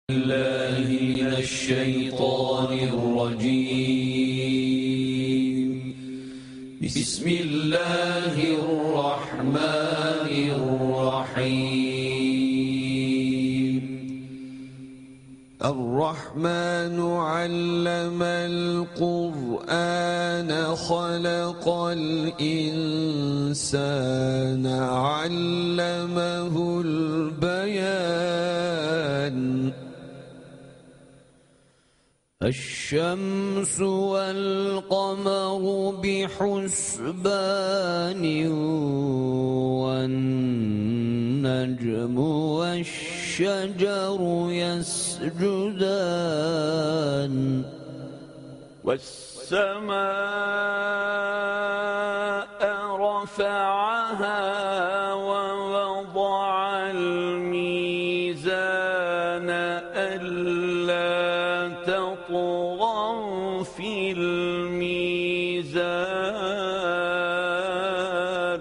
الله من الشيطان الرجيم. بسم الله الرحمن الرحيم. الرحمن علم القرآن خلق الإنسان علمه البيان. الشمس والقمر بحسبان والنجم والشجر يسجدان والسماء رفعها ووضع الميزان ألا تطغوا في الميزان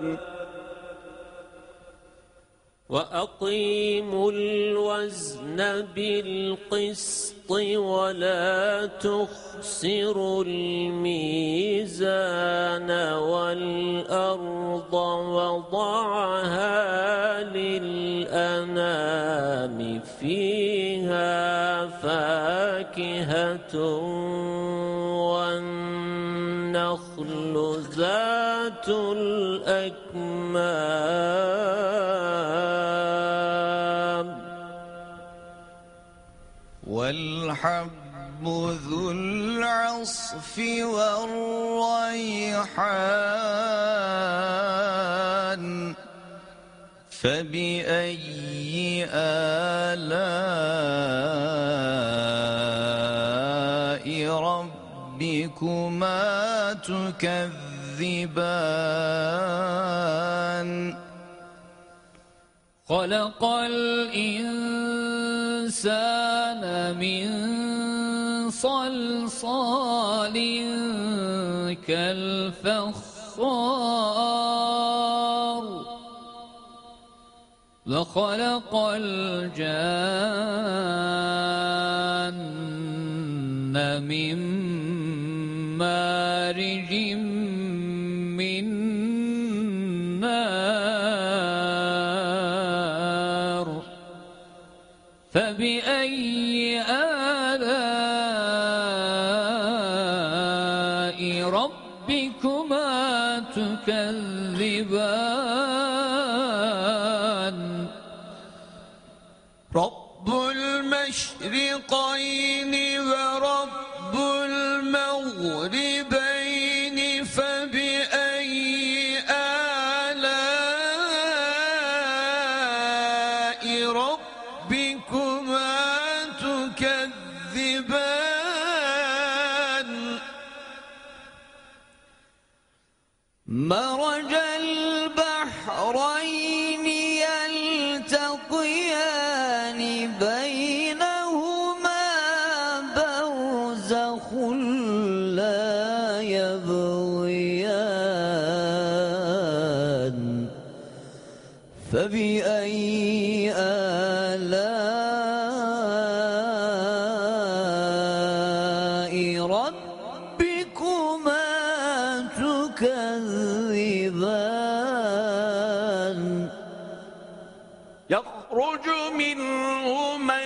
وأقيموا الوزن بالقسط ولا تخسروا الميزان والأرض وضعها للأنام فيها فاكهة والنخل ذات الأكمام والحب ذو العصف والريحان فبأي آلاء ربكما تكذبان. خلق الإنسان من صلصال كالفخار وخلق الجان من مارج من نار فبأي آلاء ربكما تكذبان. رب المشرقين ورب المغربين فبأي آلاء ربكما تكذبان. مرج البحرين يلتقيان بينهما برزخ لا يبغيان فبأي آلاء ربكما تكذبان. يخرج منهما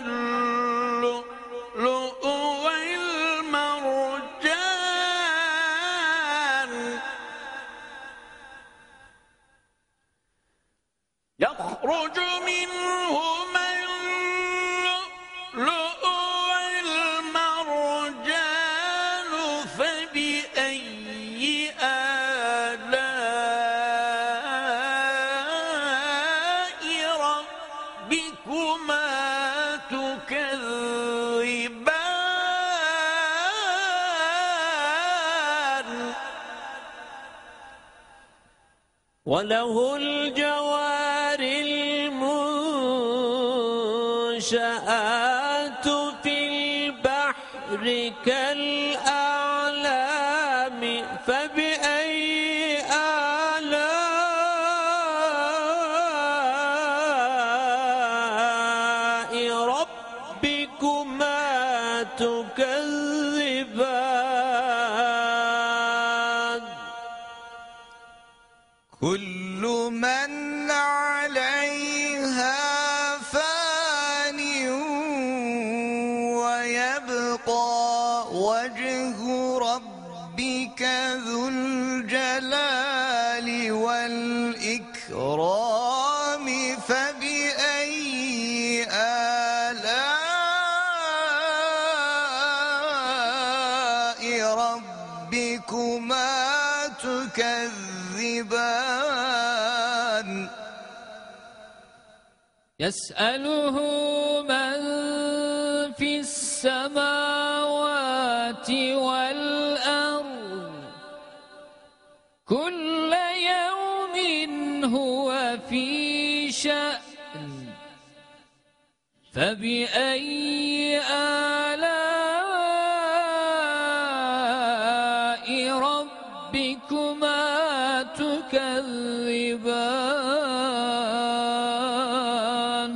اللؤلؤ والمرجان يخرج منهما اللؤلؤ والمرجان فبأي آلاء ربكما تكذبان. وله الجوار المنشآت في البحر كالأعلام فبأي آلاء ربكما تكذبان كل من عليها فان ويبقى وجه ربك ذو الجلال والإكرام فبأي آلاء ربكما تكذبان يسأله من في السماوات والأرض كل يوم هو في شأن فبأي آلاء ربكما تكذبان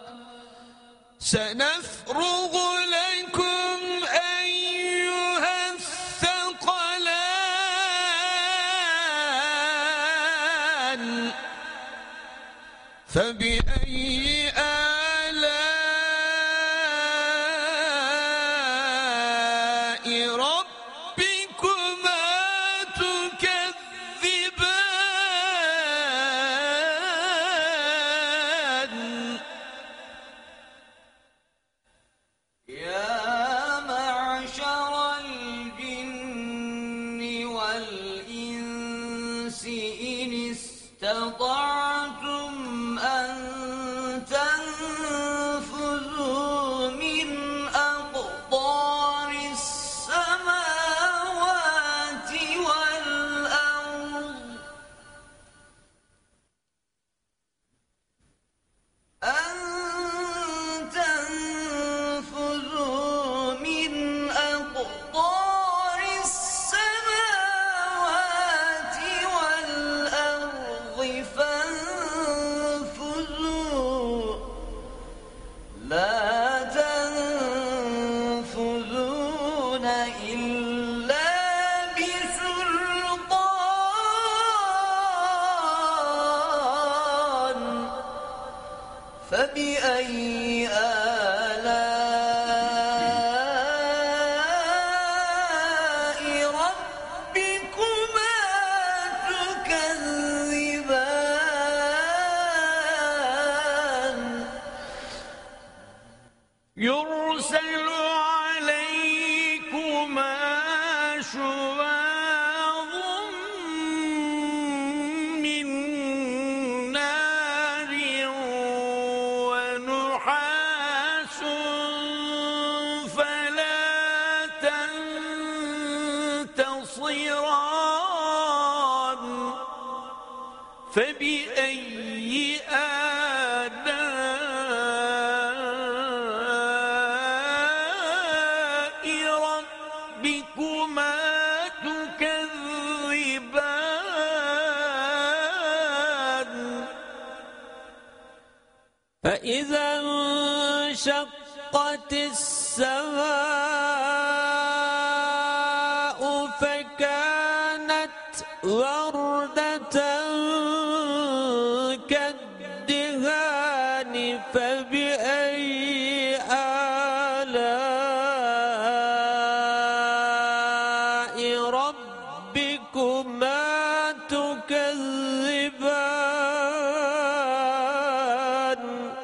سنفرغ لكم أيها الثقلان فبأي آلاء ربكما تكذبان يا معشر الجن والإنس إن استطعتم أن تنفذوا من أقطار السماوات والأرض أن تنفذوا من أقطار السماوات والأرض فانفذوا لا تنفذون إلا بسلطان فبأي آلاء ربكما تكذبان يرسل عليكما شواظ من نار ونحاس فلا تنتصران فبأي آلاء ربكما تكذبان فإذا انشقت السماء فكانت وردة كالدهان فبأي آلاء ربكما تكذبان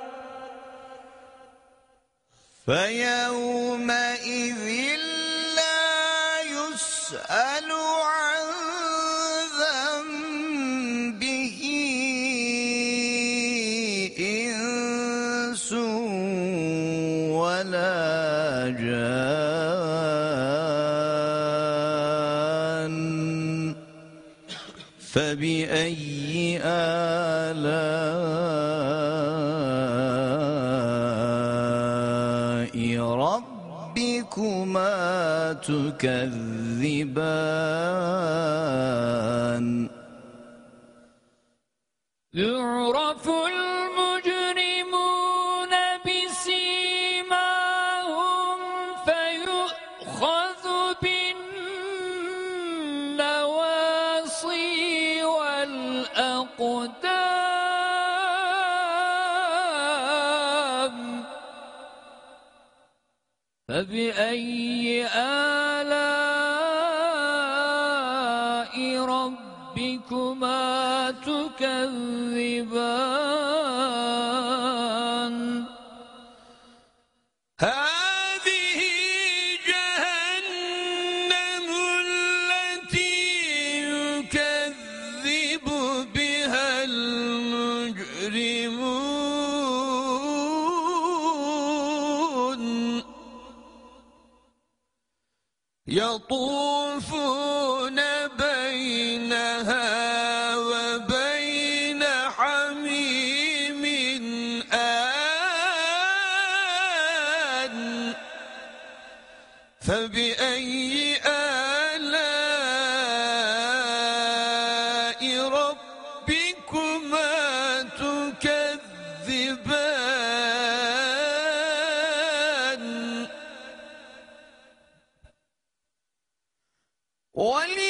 فيومئذ لا يسأل عن ذنبه إنس ولا جان فبأي آلاء ربكما تكذبان يعرف المجرمون بسيماهم في فبأي آلاء ربكما تكذبان هذه جهنم التي يكذب بها المجرمون يطوفون بينها وبين حميم آن فبأي آلاء ربكما تكذبان